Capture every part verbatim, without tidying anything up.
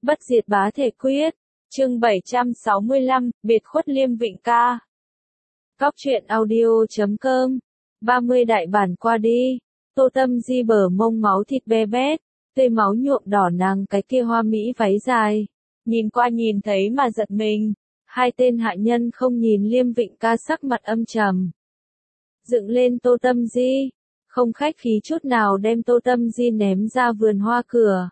Bất diệt bá thể quyết, chương bảy trăm sáu mươi lăm, biệt khuất Liêm Vịnh ca. Cóc truyện audio chấm com, ba mươi đại bản qua đi, Tô Tâm Di bờ mông máu thịt be bét, tươi máu nhuộm đỏ nàng cái kia hoa mỹ váy dài. Nhìn qua nhìn thấy mà giật mình, hai tên hạ nhân không nhìn Liêm Vịnh ca sắc mặt âm trầm. Dựng lên Tô Tâm Di, không khách khí chút nào đem Tô Tâm Di ném ra vườn hoa cửa.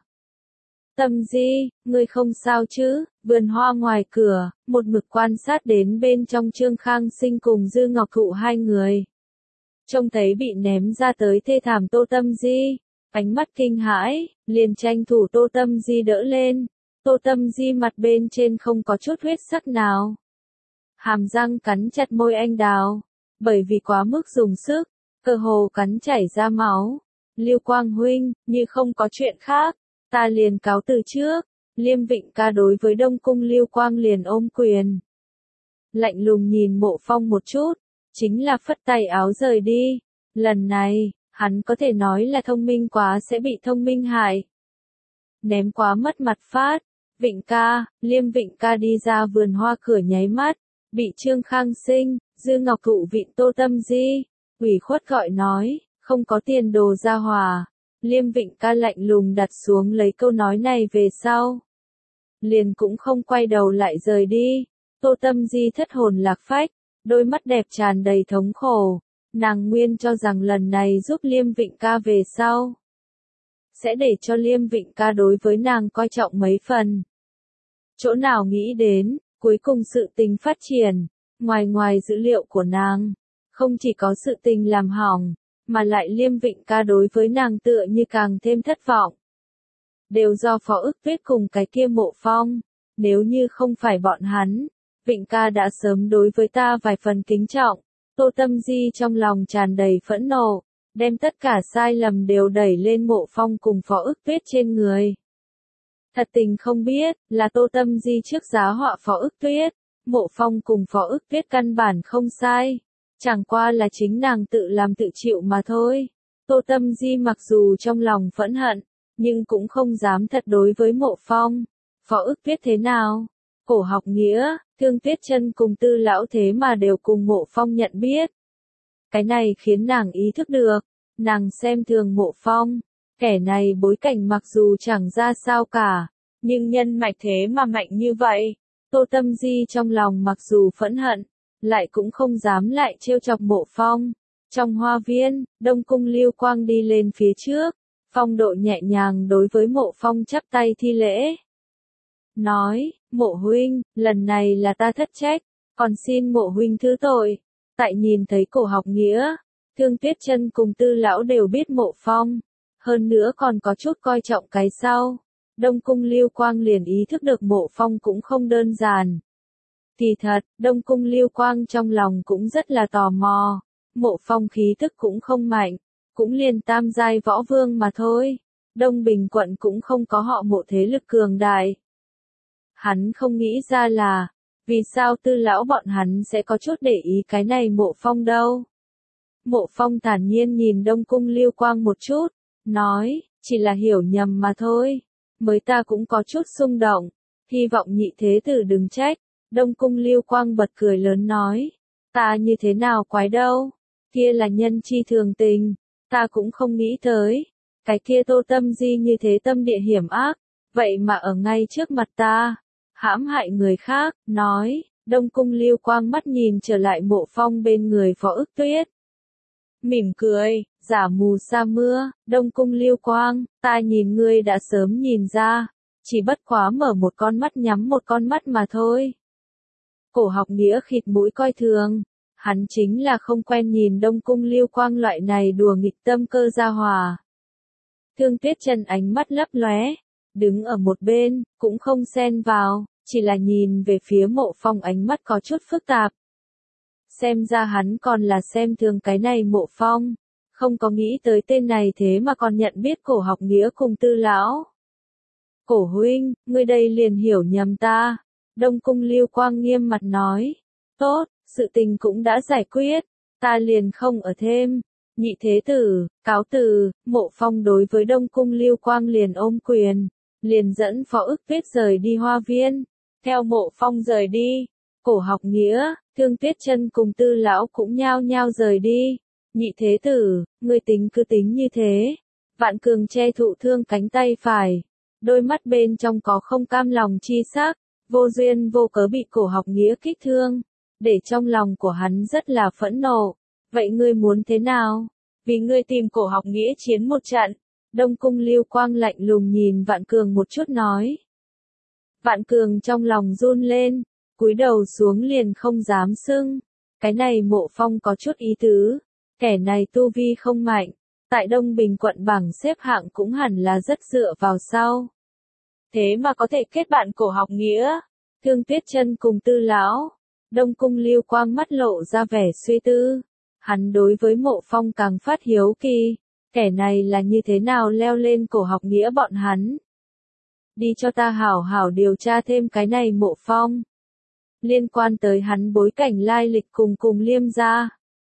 Tâm Di, ngươi không sao chứ? Vườn hoa ngoài cửa, một mực quan sát đến bên trong Trương Khang Sinh cùng Dư Ngọc Thụ hai người. Trông thấy bị ném ra tới thê thảm Tô Tâm Di, ánh mắt kinh hãi, liền tranh thủ Tô Tâm Di đỡ lên. Tô Tâm Di mặt bên trên không có chút huyết sắc nào. Hàm răng cắn chặt môi anh đào, bởi vì quá mức dùng sức, cơ hồ cắn chảy ra máu. Lưu Quang huynh, như không có chuyện khác, ta liền cáo từ trước. Liêm Vịnh ca đối với Đông Cung Lưu Quang liền ôm quyền. Lạnh lùng nhìn Mộ Phong một chút, chính là phất tay áo rời đi. Lần này, hắn có thể nói là thông minh quá sẽ bị thông minh hại. Ném quá mất mặt phát, Vịnh ca, Liêm Vịnh ca đi ra vườn hoa cửa nháy mắt, bị Trương Khang Sinh, Dư Ngọc Thụ vịn Tô Tâm Di, ủy khuất gọi nói, không có tiền đồ ra hòa. Liêm Vịnh ca lạnh lùng đặt xuống lấy câu nói này về sau. Liền cũng không quay đầu lại rời đi. Tô Tâm Di thất hồn lạc phách, đôi mắt đẹp tràn đầy thống khổ. Nàng nguyên cho rằng lần này giúp Liêm Vịnh ca về sau, sẽ để cho Liêm Vịnh ca đối với nàng coi trọng mấy phần. Chỗ nào nghĩ đến, cuối cùng sự tình phát triển, ngoài ngoài dữ liệu của nàng, không chỉ có sự tình làm hỏng, mà lại Liêm Vịnh ca đối với nàng tựa như càng thêm thất vọng. Đều do Phó Ức Tuyết cùng cái kia Mộ Phong, nếu như không phải bọn hắn, Vịnh ca đã sớm đối với ta vài phần kính trọng. Tô Tâm Di trong lòng tràn đầy phẫn nộ, đem tất cả sai lầm đều đẩy lên Mộ Phong cùng Phó Ức Tuyết trên người. Thật tình không biết, là Tô Tâm Di trước giá họa Phó Ức Tuyết, Mộ Phong cùng Phó Ức Tuyết căn bản không sai. Chẳng qua là chính nàng tự làm tự chịu mà thôi. Tô Tâm Di mặc dù trong lòng phẫn hận, nhưng cũng không dám thật đối với Mộ Phong. Phó Ức Tuyết thế nào? Cổ Học Nghĩa, Thương Tuyết Chân cùng Tư lão thế mà đều cùng Mộ Phong nhận biết. Cái này khiến nàng ý thức được, nàng xem thường Mộ Phong. Kẻ này bối cảnh mặc dù chẳng ra sao cả, nhưng nhân mạch thế mà mạnh như vậy. Tô Tâm Di trong lòng mặc dù phẫn hận, lại cũng không dám lại trêu chọc Mộ Phong. Trong hoa viên, Đông Cung Lưu Quang đi lên phía trước, phong độ nhẹ nhàng đối với Mộ Phong chắp tay thi lễ. Nói, Mộ huynh, lần này là ta thất trách, còn xin Mộ huynh thứ tội. Tại nhìn thấy Cổ Học Nghĩa, Thương Tuyết Chân cùng Tư lão đều biết Mộ Phong, hơn nữa còn có chút coi trọng cái sau. Đông Cung Lưu Quang liền ý thức được Mộ Phong cũng không đơn giản. Kỳ thật, Đông Cung Lưu Quang trong lòng cũng rất là tò mò. Mộ Phong khí thức cũng không mạnh, cũng liền tam giai võ vương mà thôi. Đông Bình quận cũng không có họ Mộ thế lực cường đại. Hắn không nghĩ ra là, vì sao Tư lão bọn hắn sẽ có chút để ý cái này Mộ Phong đâu. Mộ Phong thản nhiên nhìn Đông Cung Lưu Quang một chút, nói, chỉ là hiểu nhầm mà thôi. Mới ta cũng có chút xung động, hy vọng nhị thế tử đừng trách. Đông Cung Lưu Quang bật cười lớn nói, ta như thế nào quái đâu, kia là nhân chi thường tình, ta cũng không nghĩ tới, cái kia Tô Tâm Di như thế tâm địa hiểm ác, vậy mà ở ngay trước mặt ta, hãm hại người khác, nói, Đông Cung Lưu Quang mắt nhìn trở lại Mộ Phong bên người Phó Ức Tuyết. Mỉm cười, giả mù sa mưa, Đông Cung Lưu Quang, ta nhìn ngươi đã sớm nhìn ra, chỉ bất quá mở một con mắt nhắm một con mắt mà thôi. Cổ Học Nghĩa khịt mũi coi thường, hắn chính là không quen nhìn Đông Cung Lưu Quang loại này đùa nghịch tâm cơ gia hòa. Thương Tuyết Chân ánh mắt lấp lóe, đứng ở một bên, cũng không xen vào, chỉ là nhìn về phía Mộ Phong ánh mắt có chút phức tạp. Xem ra hắn còn là xem thường cái này Mộ Phong, không có nghĩ tới tên này thế mà còn nhận biết Cổ Học Nghĩa cùng Tư lão. Cổ huynh, ngươi đây liền hiểu nhầm ta. Đông Cung Lưu Quang nghiêm mặt nói, tốt, sự tình cũng đã giải quyết, ta liền không ở thêm. Nhị thế tử, cáo từ. Mộ Phong đối với Đông Cung Lưu Quang liền ôm quyền, liền dẫn Phó Ức Tuyết rời đi Hoa Viên. Theo Mộ Phong rời đi, Cổ Học Nghĩa, Thương Tuyết Chân cùng Tư lão cũng nhao nhao rời đi. Nhị thế tử, ngươi tính cứ tính như thế. Vạn Cường che thụ thương cánh tay phải, đôi mắt bên trong có không cam lòng chi sắc, vô duyên vô cớ bị Cổ Học Nghĩa kích thương, để trong lòng của hắn rất là phẫn nộ. Vậy ngươi muốn thế nào? Vì ngươi tìm Cổ Học Nghĩa chiến một trận. Đông Cung Lưu Quang lạnh lùng nhìn Vạn Cường một chút nói. Vạn Cường trong lòng run lên, cúi đầu xuống liền không dám xưng. Cái này Mộ Phong có chút ý tứ, kẻ này tu vi không mạnh, tại Đông Bình quận bảng xếp hạng cũng hẳn là rất dựa vào sau. Thế mà có thể kết bạn Cổ Học Nghĩa, Thương Tuyết Chân cùng Tư lão. Đông Cung Lưu Quang mắt lộ ra vẻ suy tư, hắn đối với Mộ Phong càng phát hiếu kỳ, kẻ này là như thế nào leo lên Cổ Học Nghĩa bọn hắn. Đi cho ta hảo hảo điều tra thêm cái này Mộ Phong. Liên quan tới hắn bối cảnh lai lịch cùng cùng Liêm gia.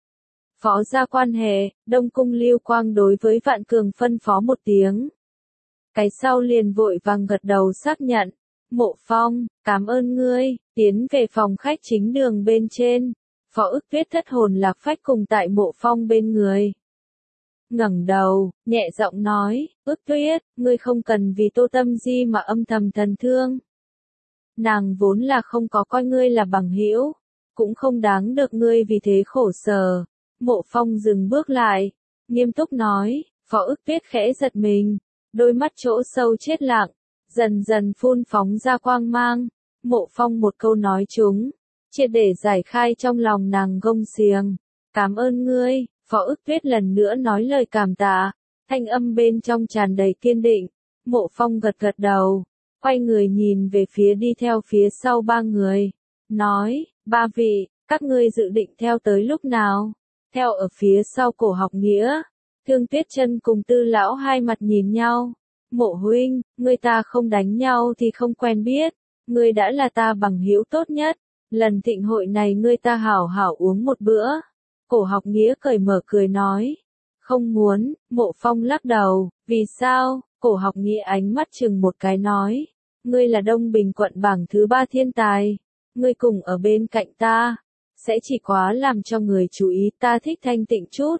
Phó gia quan hệ, Đông Cung Lưu Quang đối với Vạn Cường phân phó một tiếng. Cái sau liền vội vàng gật đầu xác nhận. Mộ Phong, cảm ơn ngươi, tiến về phòng khách chính đường bên trên. Phó Ức Tuyết thất hồn lạc phách cùng tại Mộ Phong bên người. Ngẩng đầu, nhẹ giọng nói, Ức Tuyết, ngươi không cần vì Tô Tâm Di mà âm thầm thần thương. Nàng vốn là không có coi ngươi là bằng hữu, cũng không đáng được ngươi vì thế khổ sở. Mộ Phong dừng bước lại, nghiêm túc nói, Phó Ức Tuyết khẽ giật mình, đôi mắt chỗ sâu chết lặng, dần dần phun phóng ra quang mang. Mộ Phong một câu nói chúng, triệt để giải khai trong lòng nàng gông xiềng. Cảm ơn ngươi. Phó Ức Tuyết lần nữa nói lời cảm tạ, thanh âm bên trong tràn đầy kiên định. Mộ Phong gật gật đầu, quay người nhìn về phía đi theo phía sau ba người, nói, ba vị, các ngươi dự định theo tới lúc nào? Theo ở phía sau Cổ Học Nghĩa, Thương Tuyết Chân cùng Tư lão hai mặt nhìn nhau. Mộ huynh, ngươi ta không đánh nhau thì không quen biết, ngươi đã là ta bằng hữu tốt nhất, lần thịnh hội này ngươi ta hảo hảo uống một bữa. Cổ Học Nghĩa cởi mở cười nói. Không muốn. Mộ Phong lắc đầu. Vì sao? Cổ Học Nghĩa ánh mắt chừng một cái nói. Ngươi là Đông Bình quận bảng thứ ba thiên tài. Ngươi cùng ở bên cạnh ta, sẽ chỉ quá làm cho người chú ý, ta thích thanh tịnh chút.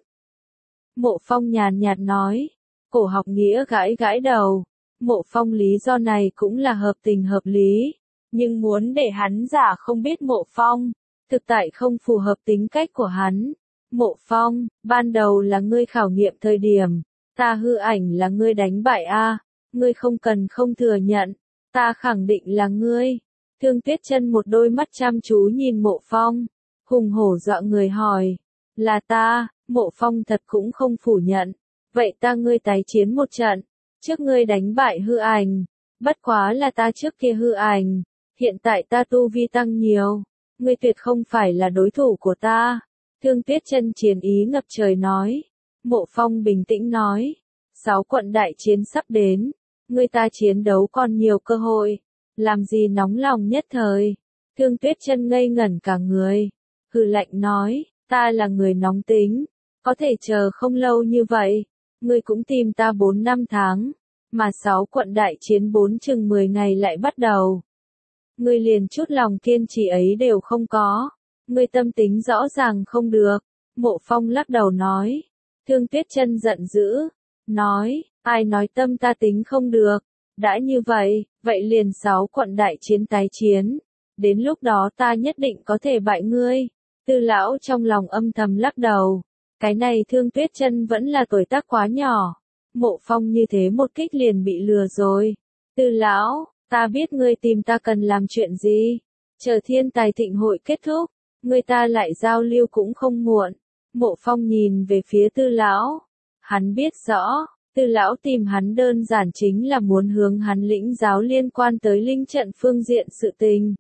Mộ Phong nhàn nhạt nói. Cổ Học Nghĩa gãi gãi đầu. Mộ Phong lý do này cũng là hợp tình hợp lý. Nhưng muốn để hắn giả không biết Mộ Phong, thực tại không phù hợp tính cách của hắn. Mộ Phong, ban đầu là ngươi khảo nghiệm thời điểm, ta hư ảnh là ngươi đánh bại a, ngươi không cần không thừa nhận, ta khẳng định là ngươi. Thương Tuyết Chân một đôi mắt chăm chú nhìn Mộ Phong, hùng hổ dọa người hỏi, là ta? Mộ Phong thật cũng không phủ nhận. Vậy ta ngươi tái chiến một trận, trước ngươi đánh bại hư ảnh, bất quá là ta trước kia hư ảnh, hiện tại ta tu vi tăng nhiều. Ngươi tuyệt không phải là đối thủ của ta. Thương Tuyết Chân chiến ý ngập trời nói. Mộ Phong bình tĩnh nói. Sáu quận đại chiến sắp đến. Ngươi ta chiến đấu còn nhiều cơ hội. Làm gì nóng lòng nhất thời. Thương Tuyết Chân ngây ngẩn cả người. Hừ lạnh nói. Ta là người nóng tính. Có thể chờ không lâu như vậy. Ngươi cũng tìm ta bốn năm tháng. Mà sáu quận đại chiến bốn chừng mười ngày lại bắt đầu. Ngươi liền chút lòng kiên trì ấy đều không có. Ngươi tâm tính rõ ràng không được. Mộ Phong lắc đầu nói. Thương Tuyết Chân giận dữ. Nói, ai nói tâm ta tính không được. Đã như vậy, vậy liền sáu quận đại chiến tái chiến. Đến lúc đó ta nhất định có thể bại ngươi. Tư lão trong lòng âm thầm lắc đầu. Cái này Thương Tuyết Chân vẫn là tuổi tác quá nhỏ. Mộ Phong như thế một kích liền bị lừa rồi. Tư lão, ta biết ngươi tìm ta cần làm chuyện gì. Chờ thiên tài thịnh hội kết thúc, người ta lại giao lưu cũng không muộn. Mộ Phong nhìn về phía Tư lão. Hắn biết rõ, Tư lão tìm hắn đơn giản chính là muốn hướng hắn lĩnh giáo liên quan tới linh trận phương diện sự tình.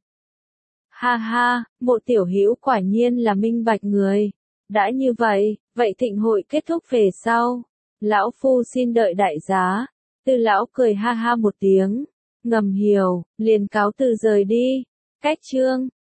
Ha ha, Mộ tiểu hữu quả nhiên là minh bạch người. Đã như vậy, vậy thịnh hội kết thúc về sau. Lão phu xin đợi đại giá. Tư lão cười ha ha một tiếng. Ngầm hiểu, liền cáo từ rời đi. Cách chương